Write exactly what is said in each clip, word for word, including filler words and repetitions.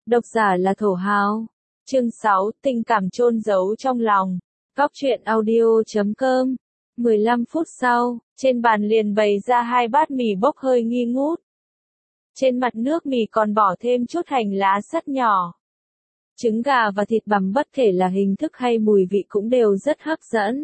Độc giả là Thổ Hào. Chương sáu, tình cảm chôn giấu trong lòng. Góc truyện audio chấm com. mười lăm phút sau, trên bàn liền bày ra hai bát mì bốc hơi nghi ngút. Trên mặt nước mì còn bỏ thêm chút hành lá sắt nhỏ. Trứng gà và thịt bằm bất kể là hình thức hay mùi vị cũng đều rất hấp dẫn.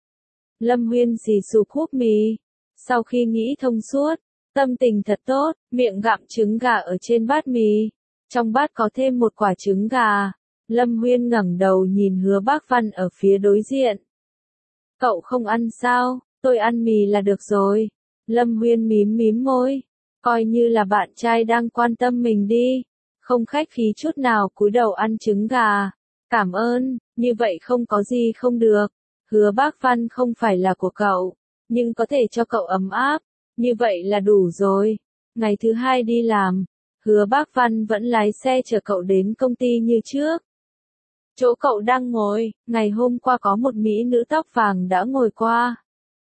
Lâm Huyên xì xụp húp mì. Sau khi nghĩ thông suốt, tâm tình thật tốt, miệng gặm trứng gà ở trên bát mì. Trong bát có thêm một quả trứng gà. Lâm Huyên ngẩng đầu nhìn Hứa Bác Văn ở phía đối diện. Cậu không ăn sao? Tôi ăn mì là được rồi. Lâm Huyên mím mím môi. Coi như là bạn trai đang quan tâm mình đi. Không khách khí chút nào cúi đầu ăn trứng gà. Cảm ơn, như vậy không có gì không được. Hứa Bác Văn không phải là của cậu, nhưng có thể cho cậu ấm áp. Như vậy là đủ rồi. Ngày thứ hai đi làm, Hứa Bác Văn vẫn lái xe chở cậu đến công ty như trước. Chỗ cậu đang ngồi, ngày hôm qua có một mỹ nữ tóc vàng đã ngồi qua.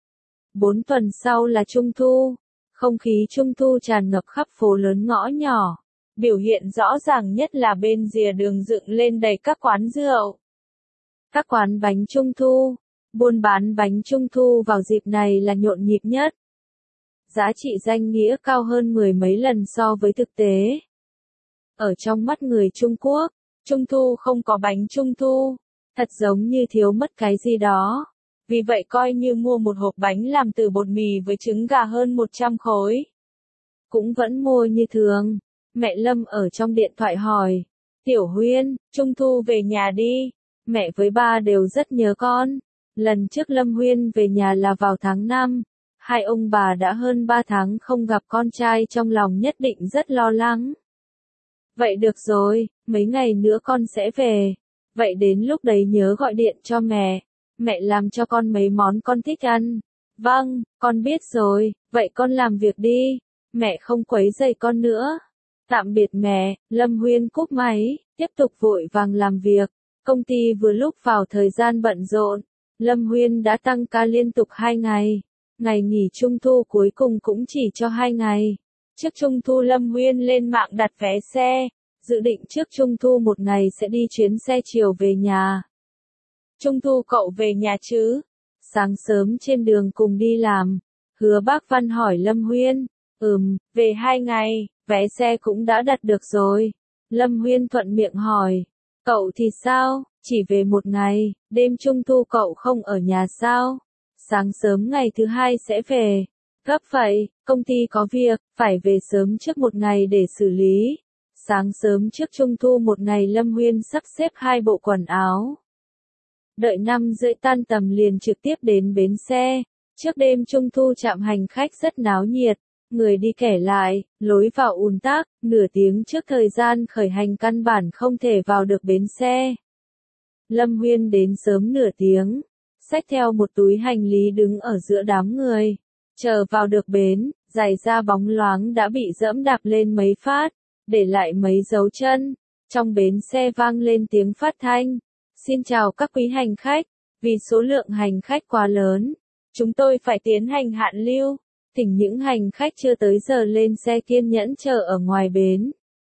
Bốn tuần sau là Trung Thu. Không khí Trung Thu tràn ngập khắp phố lớn ngõ nhỏ. Biểu hiện rõ ràng nhất là bên rìa đường dựng lên đầy các quán rượu. Các quán bánh Trung Thu. Buôn bán bánh Trung Thu vào dịp này là nhộn nhịp nhất. Giá trị danh nghĩa cao hơn mười mấy lần so với thực tế. Ở trong mắt người Trung Quốc, Trung Thu không có bánh Trung Thu, thật giống như thiếu mất cái gì đó. Vì vậy coi như mua một hộp bánh làm từ bột mì với trứng gà hơn một trăm khối. Cũng vẫn mua như thường. Mẹ Lâm ở trong điện thoại hỏi. Tiểu Huyên, Trung Thu về nhà đi. Mẹ với ba đều rất nhớ con. Lần trước Lâm Huyên về nhà là vào tháng năm. Hai ông bà đã hơn ba tháng không gặp con trai, trong lòng nhất định rất lo lắng. Vậy được rồi, mấy ngày nữa con sẽ về. Vậy đến lúc đấy nhớ gọi điện cho mẹ. Mẹ làm cho con mấy món con thích ăn. Vâng, con biết rồi, vậy con làm việc đi. Mẹ không quấy rầy con nữa. Tạm biệt mẹ. Lâm Huyên cúp máy, tiếp tục vội vàng làm việc. Công ty vừa lúc vào thời gian bận rộn. Lâm Huyên đã tăng ca liên tục hai ngày. Ngày nghỉ Trung Thu cuối cùng cũng chỉ cho hai ngày. Trước Trung Thu Lâm Huyên lên mạng đặt vé xe. Dự định trước Trung Thu một ngày sẽ đi chuyến xe chiều về nhà. Trung Thu cậu về nhà chứ? Sáng sớm trên đường cùng đi làm, Hứa Bác Văn hỏi Lâm Huyên. Ừm, về hai ngày, vé xe cũng đã đặt được rồi. Lâm Huyên thuận miệng hỏi. Cậu thì sao? Chỉ về một ngày, đêm Trung Thu cậu không ở nhà sao? Sáng sớm ngày thứ hai sẽ về. Gấp vậy, công ty có việc, phải về sớm trước một ngày để xử lý. Sáng sớm trước Trung Thu một ngày Lâm Huyên sắp xếp hai bộ quần áo. Đợi năm rưỡi tan tầm liền trực tiếp đến bến xe. Trước đêm Trung Thu trạm hành khách rất náo nhiệt. Người đi kẻ lại, lối vào ùn tắc, nửa tiếng trước thời gian khởi hành căn bản không thể vào được bến xe. Lâm Huyên đến sớm nửa tiếng, xách theo một túi hành lý đứng ở giữa đám người. Chờ vào được bến, giày da bóng loáng đã bị dẫm đạp lên mấy phát, để lại mấy dấu chân. Trong bến xe vang lên tiếng phát thanh. Xin chào các quý hành khách, vì số lượng hành khách quá lớn, chúng tôi phải tiến hành hạn lưu. Thỉnh những hành khách chưa tới giờ lên xe kiên nhẫn chờ ở ngoài bến.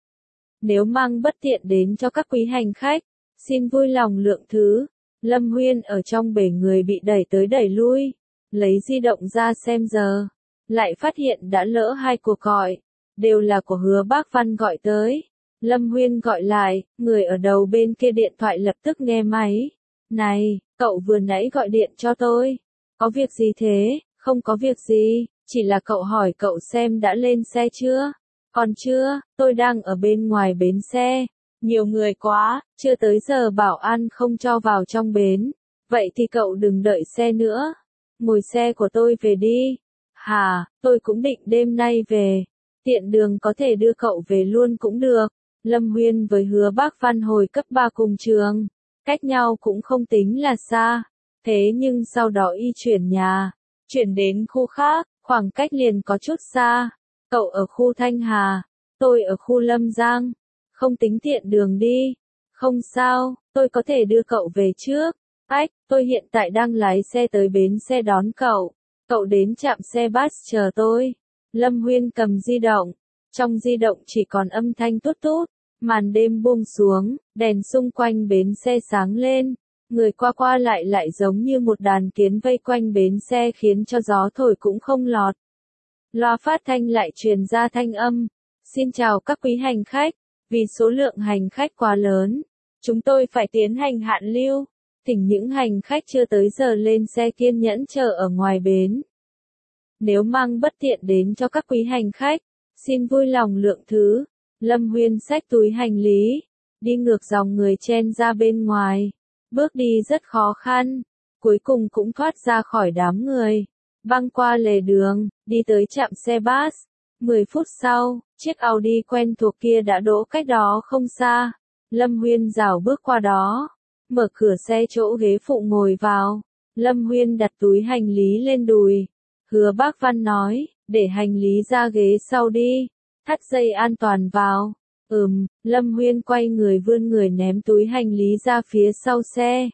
Nếu mang bất tiện đến cho các quý hành khách, xin vui lòng lượng thứ. Lâm Huyên ở trong bể người bị đẩy tới đẩy lui, lấy di động ra xem giờ, lại phát hiện đã lỡ hai cuộc gọi, đều là của Hứa Bác Văn gọi tới. Lâm Huyên gọi lại, người ở đầu bên kia điện thoại lập tức nghe máy. Này, cậu vừa nãy gọi điện cho tôi. Có việc gì thế? Không có việc gì, chỉ là cậu hỏi cậu xem đã lên xe chưa? Còn chưa, tôi đang ở bên ngoài bến xe. Nhiều người quá, chưa tới giờ bảo an không cho vào trong bến. Vậy thì cậu đừng đợi xe nữa. Ngồi xe của tôi về đi. Hà, tôi cũng định đêm nay về. Tiện đường có thể đưa cậu về luôn cũng được. Lâm Huyên với Hứa Bác Văn hồi cấp ba cùng trường. Cách nhau cũng không tính là xa. Thế nhưng sau đó y chuyển nhà. Chuyển đến khu khác, khoảng cách liền có chút xa. Cậu ở khu Thanh Hà. Tôi ở khu Lâm Giang. Không tính tiện đường đi. Không sao, tôi có thể đưa cậu về trước. Ách, tôi hiện tại đang lái xe tới bến xe đón cậu. Cậu đến trạm xe bus chờ tôi. Lâm Huyên cầm di động. Trong di động chỉ còn âm thanh tút tút. Màn đêm buông xuống, đèn xung quanh bến xe sáng lên, người qua qua lại lại giống như một đàn kiến vây quanh bến xe khiến cho gió thổi cũng không lọt. Loa phát thanh lại truyền ra thanh âm, xin chào các quý hành khách, vì số lượng hành khách quá lớn, chúng tôi phải tiến hành hạn lưu, thỉnh những hành khách chưa tới giờ lên xe kiên nhẫn chờ ở ngoài bến. Nếu mang bất tiện đến cho các quý hành khách, xin vui lòng lượng thứ. Lâm Huyên xách túi hành lý, đi ngược dòng người chen ra bên ngoài, bước đi rất khó khăn, cuối cùng cũng thoát ra khỏi đám người, băng qua lề đường, đi tới trạm xe bus. Mười phút sau, chiếc Audi quen thuộc kia đã đỗ cách đó không xa. Lâm Huyên rảo bước qua đó, mở cửa xe chỗ ghế phụ ngồi vào. Lâm Huyên đặt túi hành lý lên đùi. Hứa Bác Văn nói, để hành lý ra ghế sau đi, thắt dây an toàn vào. Ừm, Lâm Huyên quay người vươn người ném túi hành lý ra phía sau xe.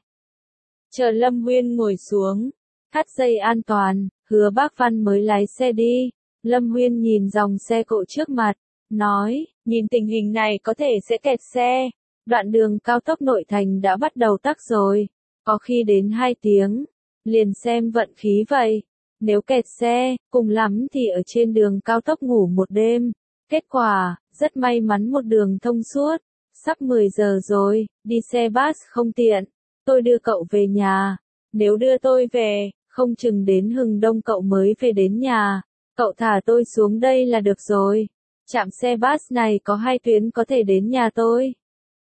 Chờ Lâm Huyên ngồi xuống, thắt dây an toàn, Hứa Bác Văn mới lái xe đi. Lâm Huyên nhìn dòng xe cộ trước mặt, nói, nhìn tình hình này có thể sẽ kẹt xe. Đoạn đường cao tốc nội thành đã bắt đầu tắc rồi, có khi đến hai tiếng, liền xem vận khí vậy. Nếu kẹt xe, cùng lắm thì ở trên đường cao tốc ngủ một đêm. Kết quả, rất may mắn một đường thông suốt. Sắp mười giờ rồi, đi xe bus không tiện. Tôi đưa cậu về nhà. Nếu đưa tôi về, không chừng đến hừng đông cậu mới về đến nhà. Cậu thả tôi xuống đây là được rồi. Trạm xe bus này có hai tuyến có thể đến nhà tôi.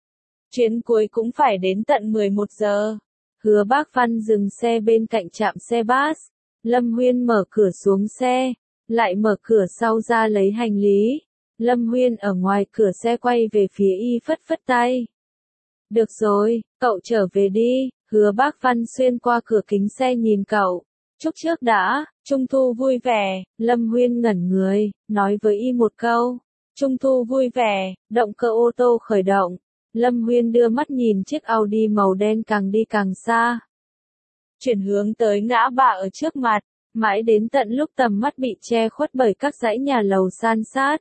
Chuyến cuối cũng phải đến tận mười một giờ. Hứa Bác Văn dừng xe bên cạnh trạm xe bus. Lâm Huyên mở cửa xuống xe, lại mở cửa sau ra lấy hành lý. Lâm Huyên ở ngoài cửa xe quay về phía y phất phất tay. Được rồi, cậu trở về đi. Hứa Bác Văn xuyên qua cửa kính xe nhìn cậu. Chúc trước đã, Trung thu vui vẻ. Lâm Huyên ngẩn người, nói với y một câu. Trung thu vui vẻ, động cơ ô tô khởi động. Lâm Huyên đưa mắt nhìn chiếc Audi màu đen càng đi càng xa. Chuyển hướng tới ngã ba ở trước mặt, mãi đến tận lúc tầm mắt bị che khuất bởi các dãy nhà lầu san sát.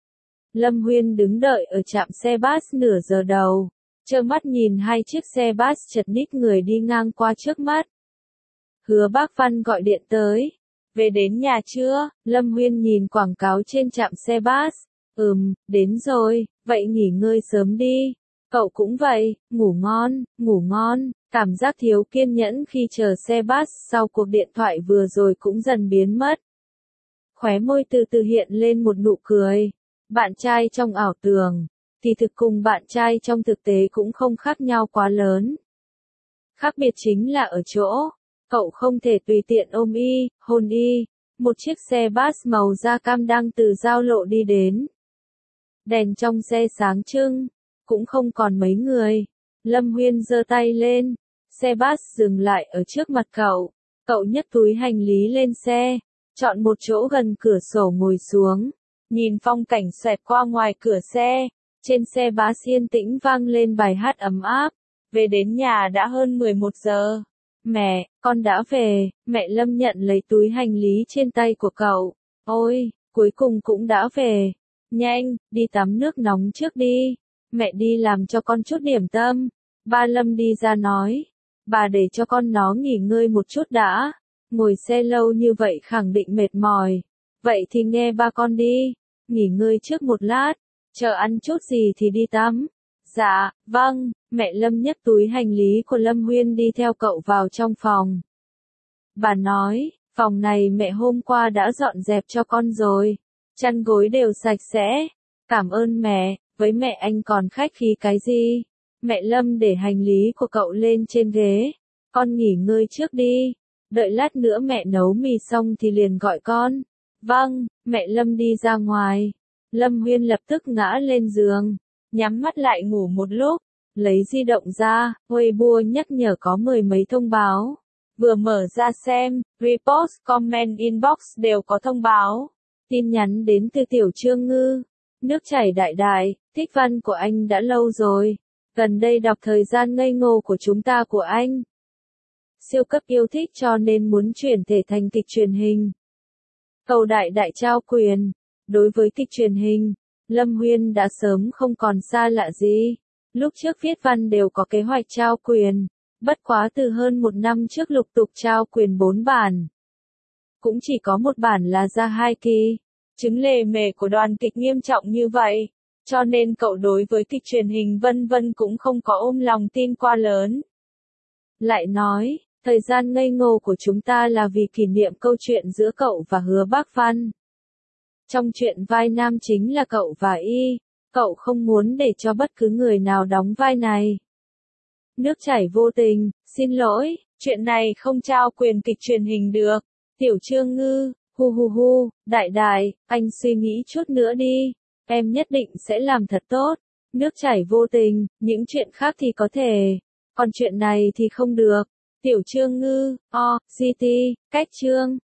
Lâm Huyên đứng đợi ở trạm xe bus nửa giờ đầu, trơ mắt nhìn hai chiếc xe bus chật ních người đi ngang qua trước mắt. Hứa Bác Văn gọi điện tới. Về đến nhà chưa? Lâm Huyên nhìn quảng cáo trên trạm xe bus. Ừm, đến rồi, vậy nghỉ ngơi sớm đi. Cậu cũng vậy, ngủ ngon, ngủ ngon. Cảm giác thiếu kiên nhẫn khi chờ xe bus sau cuộc điện thoại vừa rồi cũng dần biến mất. Khóe môi từ từ hiện lên một nụ cười. Bạn trai trong ảo tưởng, thì thực cùng bạn trai trong thực tế cũng không khác nhau quá lớn. Khác biệt chính là ở chỗ, cậu không thể tùy tiện ôm y, hôn y. Một chiếc xe bus màu da cam đang từ giao lộ đi đến. Đèn trong xe sáng trưng, cũng không còn mấy người. Lâm Huyên giơ tay lên, xe bus dừng lại ở trước mặt cậu. Cậu nhấc túi hành lý lên xe, chọn một chỗ gần cửa sổ ngồi xuống, nhìn phong cảnh xoẹt qua ngoài cửa xe. Trên xe bus yên tĩnh vang lên bài hát ấm áp. Về đến nhà đã hơn mười một giờ. Mẹ, con đã về. Mẹ Lâm nhận lấy túi hành lý trên tay của cậu. Ôi, cuối cùng cũng đã về. Nhanh, đi tắm nước nóng trước đi. Mẹ đi làm cho con chút điểm tâm. Ba Lâm đi ra nói. Bà để cho con nó nghỉ ngơi một chút đã. Ngồi xe lâu như vậy khẳng định mệt mỏi. Vậy thì nghe ba con đi. Nghỉ ngơi trước một lát. Chờ ăn chút gì thì đi tắm. Dạ, vâng. Mẹ Lâm nhấc túi hành lý của Lâm Huyên đi theo cậu vào trong phòng. Bà nói, phòng này mẹ hôm qua đã dọn dẹp cho con rồi. Chăn gối đều sạch sẽ. Cảm ơn mẹ, với mẹ anh còn khách khí cái gì? Mẹ Lâm để hành lý của cậu lên trên ghế. Con nghỉ ngơi trước đi. Đợi lát nữa mẹ nấu mì xong thì liền gọi con. Vâng, mẹ Lâm đi ra ngoài. Lâm Huyên lập tức ngã lên giường, nhắm mắt lại ngủ một lúc, lấy di động ra, Weibo nhắc nhở có mười mấy thông báo. Vừa mở ra xem, repost, comment, inbox đều có thông báo. Tin nhắn đến từ Tiểu Trương Ngư. Nước chảy đại đại, thích văn của anh đã lâu rồi. Gần đây đọc thời gian ngây ngô của chúng ta của anh. Siêu cấp yêu thích cho nên muốn chuyển thể thành kịch truyền hình. Cầu đại đại trao quyền. Đối với kịch truyền hình, Lâm Huyên đã sớm không còn xa lạ gì. Lúc trước viết văn đều có kế hoạch trao quyền. Bất quá từ hơn một năm trước lục tục trao quyền bốn bản. Cũng chỉ có một bản là ra hai kỳ. Chứng lề mề của đoàn kịch nghiêm trọng như vậy. Cho nên cậu đối với kịch truyền hình vân vân cũng không có ôm lòng tin quá lớn. Lại nói, thời gian ngây ngô của chúng ta là vì kỷ niệm câu chuyện giữa cậu và Hứa Bác Văn. Trong chuyện vai nam chính là cậu và Y, cậu không muốn để cho bất cứ người nào đóng vai này. Nước chảy vô tình, xin lỗi, chuyện này không trao quyền kịch truyền hình được. Tiểu Trương Ngư, hu hu hu, đại đại, anh suy nghĩ chút nữa đi, em nhất định sẽ làm thật tốt. Nước chảy vô tình, những chuyện khác thì có thể, còn chuyện này thì không được. Tiểu Trương Ngư, o, gt, cách chương.